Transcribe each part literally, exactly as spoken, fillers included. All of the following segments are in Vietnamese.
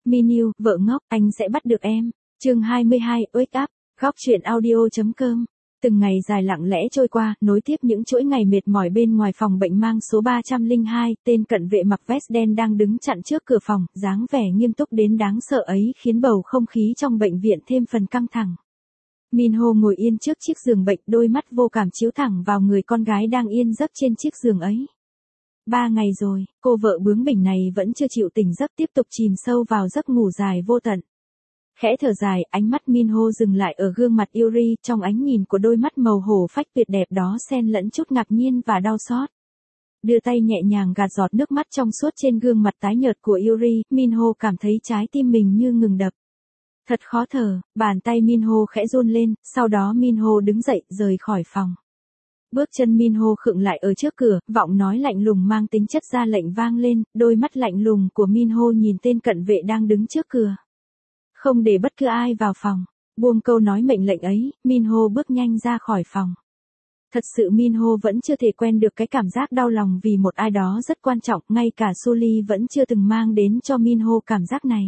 Minu, vợ ngốc, anh sẽ bắt được em. Chương hai mươi hai, Wake Up, góc truyện audio.com. Từng ngày dài lặng lẽ trôi qua, nối tiếp những chuỗi ngày mệt mỏi bên ngoài phòng bệnh mang số ba trăm lẻ hai, tên cận vệ mặc vest đen đang đứng chặn trước cửa phòng, dáng vẻ nghiêm túc đến đáng sợ ấy khiến bầu không khí trong bệnh viện thêm phần căng thẳng. Minho ngồi yên trước chiếc giường bệnh, đôi mắt vô cảm chiếu thẳng vào người con gái đang yên giấc trên chiếc giường ấy. Ba ngày rồi, cô vợ bướng bỉnh này vẫn chưa chịu tỉnh giấc, tiếp tục chìm sâu vào giấc ngủ dài vô tận. Khẽ thở dài, ánh mắt Minho dừng lại ở gương mặt Yuri, trong ánh nhìn của đôi mắt màu hổ phách tuyệt đẹp đó xen lẫn chút ngạc nhiên và đau xót. Đưa tay nhẹ nhàng gạt giọt nước mắt trong suốt trên gương mặt tái nhợt của Yuri, Minho cảm thấy trái tim mình như ngừng đập. Thật khó thở, bàn tay Minho khẽ run lên, sau đó Minho đứng dậy, rời khỏi phòng. Bước chân Minho khựng lại ở trước cửa, giọng nói lạnh lùng mang tính chất ra lệnh vang lên, đôi mắt lạnh lùng của Minho nhìn tên cận vệ đang đứng trước cửa. Không để bất cứ ai vào phòng. Buông câu nói mệnh lệnh ấy, Minho bước nhanh ra khỏi phòng. Thật sự Minho vẫn chưa thể quen được cái cảm giác đau lòng vì một ai đó rất quan trọng, ngay cả Sully vẫn chưa từng mang đến cho Minho cảm giác này.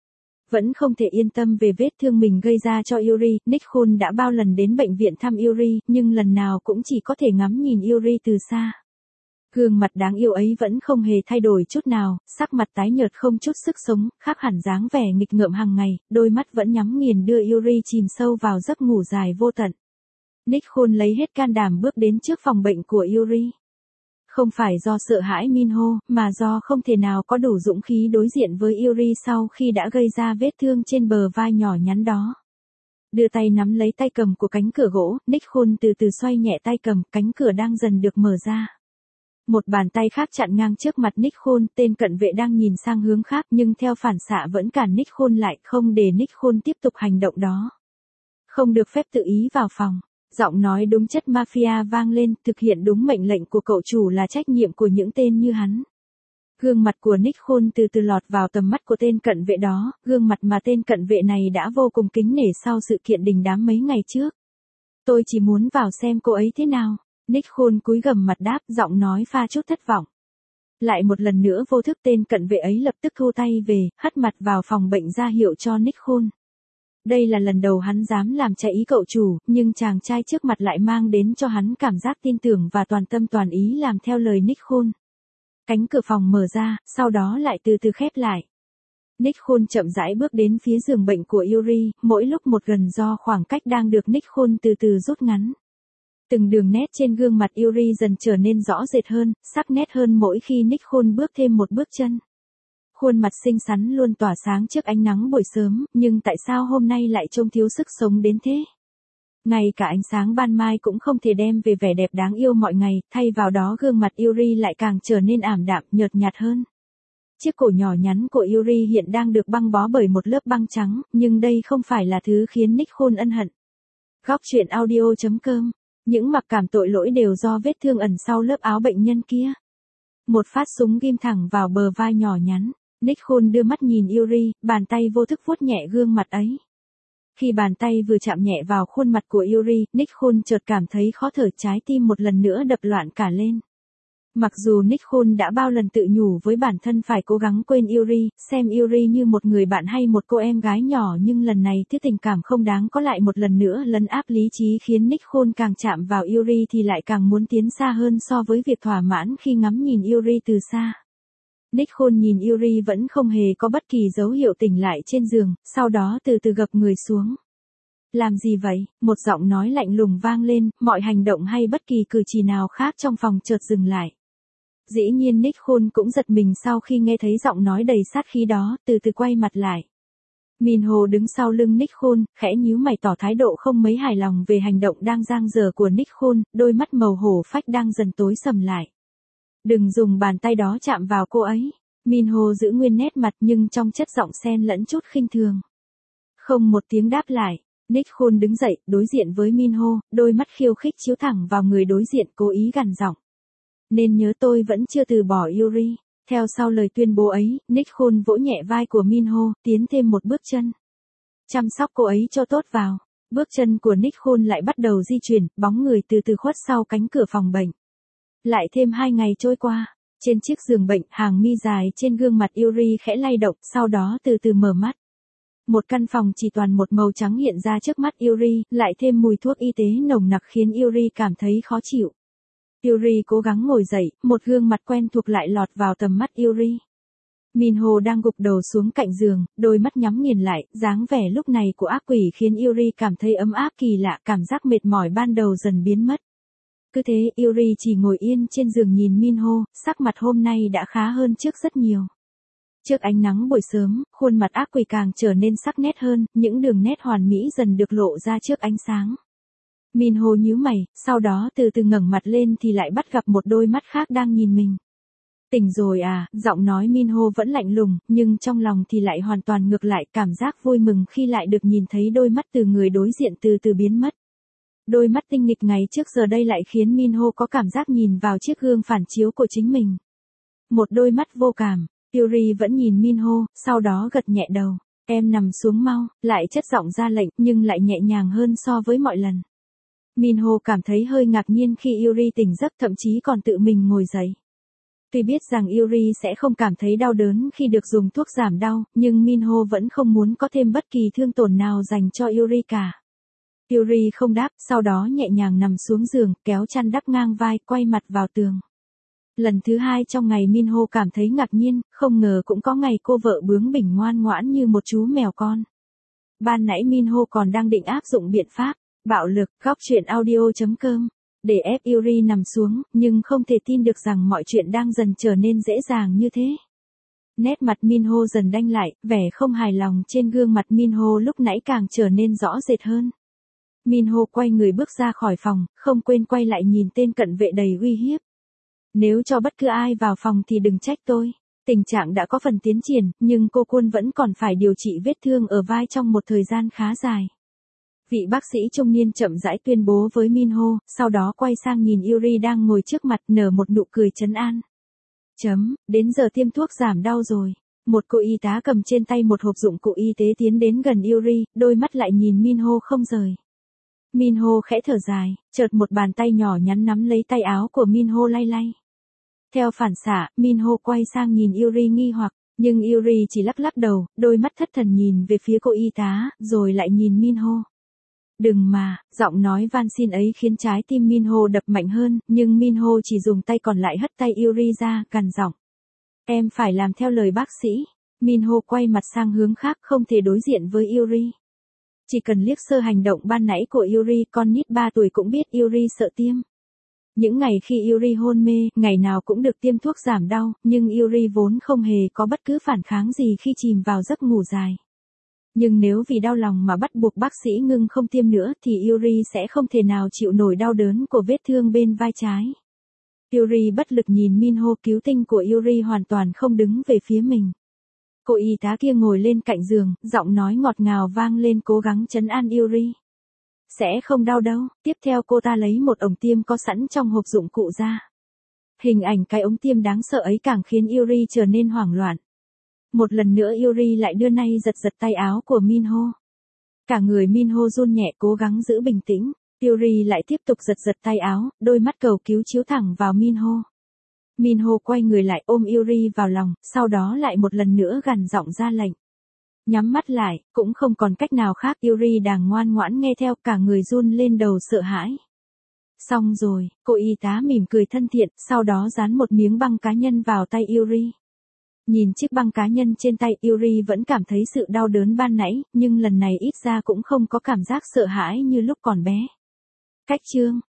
Vẫn không thể yên tâm về vết thương mình gây ra cho Yuri, Nick Khun đã bao lần đến bệnh viện thăm Yuri, nhưng lần nào cũng chỉ có thể ngắm nhìn Yuri từ xa. Gương mặt đáng yêu ấy vẫn không hề thay đổi chút nào, sắc mặt tái nhợt không chút sức sống, khác hẳn dáng vẻ nghịch ngợm hàng ngày, đôi mắt vẫn nhắm nghiền đưa Yuri chìm sâu vào giấc ngủ dài vô tận. Nick Khun lấy hết can đảm bước đến trước phòng bệnh của Yuri. Không phải do sợ hãi Minho, mà do không thể nào có đủ dũng khí đối diện với Yuri sau khi đã gây ra vết thương trên bờ vai nhỏ nhắn đó. Đưa tay nắm lấy tay cầm của cánh cửa gỗ, Nick Khun từ từ xoay nhẹ tay cầm, cánh cửa đang dần được mở ra. Một bàn tay khác chặn ngang trước mặt Nick Khun, tên cận vệ đang nhìn sang hướng khác nhưng theo phản xạ vẫn cản Nick Khun lại, không để Nick Khun tiếp tục hành động đó. Không được phép tự ý vào phòng. Giọng nói đúng chất mafia vang lên, thực hiện đúng mệnh lệnh của cậu chủ là trách nhiệm của những tên như hắn. Gương mặt của Nick Khun từ từ lọt vào tầm mắt của tên cận vệ đó, gương mặt mà tên cận vệ này đã vô cùng kính nể sau sự kiện đình đám mấy ngày trước. Tôi chỉ muốn vào xem cô ấy thế nào. Nick Khun cúi gằm mặt đáp, giọng nói pha chút thất vọng. Lại một lần nữa vô thức tên cận vệ ấy lập tức thu tay về, hất mặt vào phòng bệnh ra hiệu cho Nick Khun. Đây là lần đầu hắn dám làm trái ý cậu chủ, nhưng chàng trai trước mặt lại mang đến cho hắn cảm giác tin tưởng và toàn tâm toàn ý làm theo lời Nick Khun. Cánh cửa phòng mở ra, sau đó lại từ từ khép lại. Nick Khun chậm rãi bước đến phía giường bệnh của Yuri, mỗi lúc một gần do khoảng cách đang được Nick Khun từ từ rút ngắn. Từng đường nét trên gương mặt Yuri dần trở nên rõ rệt hơn, sắc nét hơn mỗi khi Nick Khun bước thêm một bước chân. Khuôn mặt xinh xắn luôn tỏa sáng trước ánh nắng buổi sớm, nhưng tại sao hôm nay lại trông thiếu sức sống đến thế? Ngay cả ánh sáng ban mai cũng không thể đem về vẻ đẹp đáng yêu mọi ngày, thay vào đó gương mặt Yuri lại càng trở nên ảm đạm, nhợt nhạt hơn. Chiếc cổ nhỏ nhắn của Yuri hiện đang được băng bó bởi một lớp băng trắng, nhưng đây không phải là thứ khiến Nick Khun ân hận. Góc truyện audio.com. Những mặc cảm tội lỗi đều do vết thương ẩn sau lớp áo bệnh nhân kia. Một phát súng ghim thẳng vào bờ vai nhỏ nhắn. Nick Khun đưa mắt nhìn Yuri, bàn tay vô thức vuốt nhẹ gương mặt ấy. Khi bàn tay vừa chạm nhẹ vào khuôn mặt của Yuri, Nick Khun chợt cảm thấy khó thở, trái tim một lần nữa đập loạn cả lên. Mặc dù Nick Khun đã bao lần tự nhủ với bản thân phải cố gắng quên Yuri, xem Yuri như một người bạn hay một cô em gái nhỏ, nhưng lần này thứ tình cảm không đáng có lại một lần nữa lấn áp lý trí khiến Nick Khun càng chạm vào Yuri thì lại càng muốn tiến xa hơn so với việc thỏa mãn khi ngắm nhìn Yuri từ xa. Nick Khun nhìn Yuri vẫn không hề có bất kỳ dấu hiệu tỉnh lại trên giường, sau đó từ từ gập người xuống. Làm gì vậy? Một giọng nói lạnh lùng vang lên, mọi hành động hay bất kỳ cử chỉ nào khác trong phòng chợt dừng lại. Dĩ nhiên Nick Khun cũng giật mình sau khi nghe thấy giọng nói đầy sát khí đó, từ từ quay mặt lại. Minho đứng sau lưng Nick Khun, khẽ nhíu mày tỏ thái độ không mấy hài lòng về hành động đang dang dở của Nick Khun, đôi mắt màu hổ phách đang dần tối sầm lại. Đừng dùng bàn tay đó chạm vào cô ấy. Minho giữ nguyên nét mặt nhưng trong chất giọng xen lẫn chút khinh thường. Không một tiếng đáp lại, Nick Khun đứng dậy, đối diện với Minho, đôi mắt khiêu khích chiếu thẳng vào người đối diện, cố ý gằn giọng. Nên nhớ tôi vẫn chưa từ bỏ Yuri. Theo sau lời tuyên bố ấy, Nick Khun vỗ nhẹ vai của Minho, tiến thêm một bước chân. Chăm sóc cô ấy cho tốt vào. Bước chân của Nick Khun lại bắt đầu di chuyển, bóng người từ từ khuất sau cánh cửa phòng bệnh. Lại thêm hai ngày trôi qua. Trên chiếc giường bệnh, hàng mi dài trên gương mặt Yuri khẽ lay động, sau đó từ từ mở mắt. Một căn phòng chỉ toàn một màu trắng hiện ra trước mắt Yuri, lại thêm mùi thuốc y tế nồng nặc khiến Yuri cảm thấy khó chịu. Yuri cố gắng ngồi dậy, một gương mặt quen thuộc lại lọt vào tầm mắt Yuri. Minho đang gục đầu xuống cạnh giường, đôi mắt nhắm nghiền lại, dáng vẻ lúc này của ác quỷ khiến Yuri cảm thấy ấm áp kỳ lạ, cảm giác mệt mỏi ban đầu dần biến mất. Cứ thế, Yuri chỉ ngồi yên trên giường nhìn Minho, sắc mặt hôm nay đã khá hơn trước rất nhiều. Trước ánh nắng buổi sớm, khuôn mặt ác quỷ càng trở nên sắc nét hơn, những đường nét hoàn mỹ dần được lộ ra trước ánh sáng. Minho nhíu mày, sau đó từ từ ngẩng mặt lên thì lại bắt gặp một đôi mắt khác đang nhìn mình. Tỉnh rồi à, giọng nói Minho vẫn lạnh lùng, nhưng trong lòng thì lại hoàn toàn ngược lại, cảm giác vui mừng khi lại được nhìn thấy đôi mắt từ người đối diện từ từ biến mất. Đôi mắt tinh nghịch ngày trước giờ đây lại khiến Minho có cảm giác nhìn vào chiếc gương phản chiếu của chính mình. Một đôi mắt vô cảm. Yuri vẫn nhìn Minho, sau đó gật nhẹ đầu. Em nằm xuống mau, lại chất giọng ra lệnh, nhưng lại nhẹ nhàng hơn so với mọi lần. Minho cảm thấy hơi ngạc nhiên khi Yuri tỉnh giấc, thậm chí còn tự mình ngồi dậy. Tuy biết rằng Yuri sẽ không cảm thấy đau đớn khi được dùng thuốc giảm đau, nhưng Minho vẫn không muốn có thêm bất kỳ thương tổn nào dành cho Yuri cả. Yuri không đáp, sau đó nhẹ nhàng nằm xuống giường, kéo chăn đắp ngang vai, quay mặt vào tường. Lần thứ hai trong ngày Minho cảm thấy ngạc nhiên, không ngờ cũng có ngày cô vợ bướng bỉnh ngoan ngoãn như một chú mèo con. Ban nãy Minho còn đang định áp dụng biện pháp bạo lực, góc truyện audio chấm com để ép Yuri nằm xuống, nhưng không thể tin được rằng mọi chuyện đang dần trở nên dễ dàng như thế. Nét mặt Minho dần đanh lại, vẻ không hài lòng trên gương mặt Minho lúc nãy càng trở nên rõ rệt hơn. Minho quay người bước ra khỏi phòng, không quên quay lại nhìn tên cận vệ đầy uy hiếp. Nếu cho bất cứ ai vào phòng thì đừng trách tôi. Tình trạng đã có phần tiến triển, nhưng cô Quân vẫn còn phải điều trị vết thương ở vai trong một thời gian khá dài. Vị bác sĩ trung niên chậm rãi tuyên bố với Minho, sau đó quay sang nhìn Yuri đang ngồi trước mặt, nở một nụ cười trấn an. Chấm, đến giờ tiêm thuốc giảm đau rồi. Một cô y tá cầm trên tay một hộp dụng cụ y tế tiến đến gần Yuri, đôi mắt lại nhìn Minho không rời. Minho khẽ thở dài, chợt một bàn tay nhỏ nhắn nắm lấy tay áo của Minho lay lay. Theo phản xạ, Minho quay sang nhìn Yuri nghi hoặc, nhưng Yuri chỉ lắc lắc đầu, đôi mắt thất thần nhìn về phía cô y tá, rồi lại nhìn Minho. Đừng mà, giọng nói van xin ấy khiến trái tim Minho đập mạnh hơn, nhưng Minho chỉ dùng tay còn lại hất tay Yuri ra, gằn giọng. Em phải làm theo lời bác sĩ. Minho quay mặt sang hướng khác, không thể đối diện với Yuri. Chỉ cần liếc sơ hành động ban nãy của Yuri, con nít ba tuổi cũng biết Yuri sợ tiêm. Những ngày khi Yuri hôn mê, ngày nào cũng được tiêm thuốc giảm đau, nhưng Yuri vốn không hề có bất cứ phản kháng gì khi chìm vào giấc ngủ dài. Nhưng nếu vì đau lòng mà bắt buộc bác sĩ ngưng không tiêm nữa thì Yuri sẽ không thể nào chịu nổi đau đớn của vết thương bên vai trái. Yuri bất lực nhìn Minho, cứu tinh của Yuri hoàn toàn không đứng về phía mình. Cô y tá kia ngồi lên cạnh giường, giọng nói ngọt ngào vang lên cố gắng trấn an Yuri. Sẽ không đau đâu. Tiếp theo cô ta lấy một ống tiêm có sẵn trong hộp dụng cụ ra. Hình ảnh cái ống tiêm đáng sợ ấy càng khiến Yuri trở nên hoảng loạn. Một lần nữa Yuri lại đưa nay giật giật tay áo của Minho. Cả người Minho run nhẹ, cố gắng giữ bình tĩnh. Yuri lại tiếp tục giật giật tay áo, đôi mắt cầu cứu chiếu thẳng vào Minho. Minho quay người lại ôm Yuri vào lòng, sau đó lại một lần nữa gằn giọng ra lệnh. Nhắm mắt lại, cũng không còn cách nào khác, Yuri đàng ngoan ngoãn nghe theo, cả người run lên đầu sợ hãi. Xong rồi, cô y tá mỉm cười thân thiện, sau đó dán một miếng băng cá nhân vào tay Yuri. Nhìn chiếc băng cá nhân trên tay, Yuri vẫn cảm thấy sự đau đớn ban nãy, nhưng lần này ít ra cũng không có cảm giác sợ hãi như lúc còn bé. Cách chương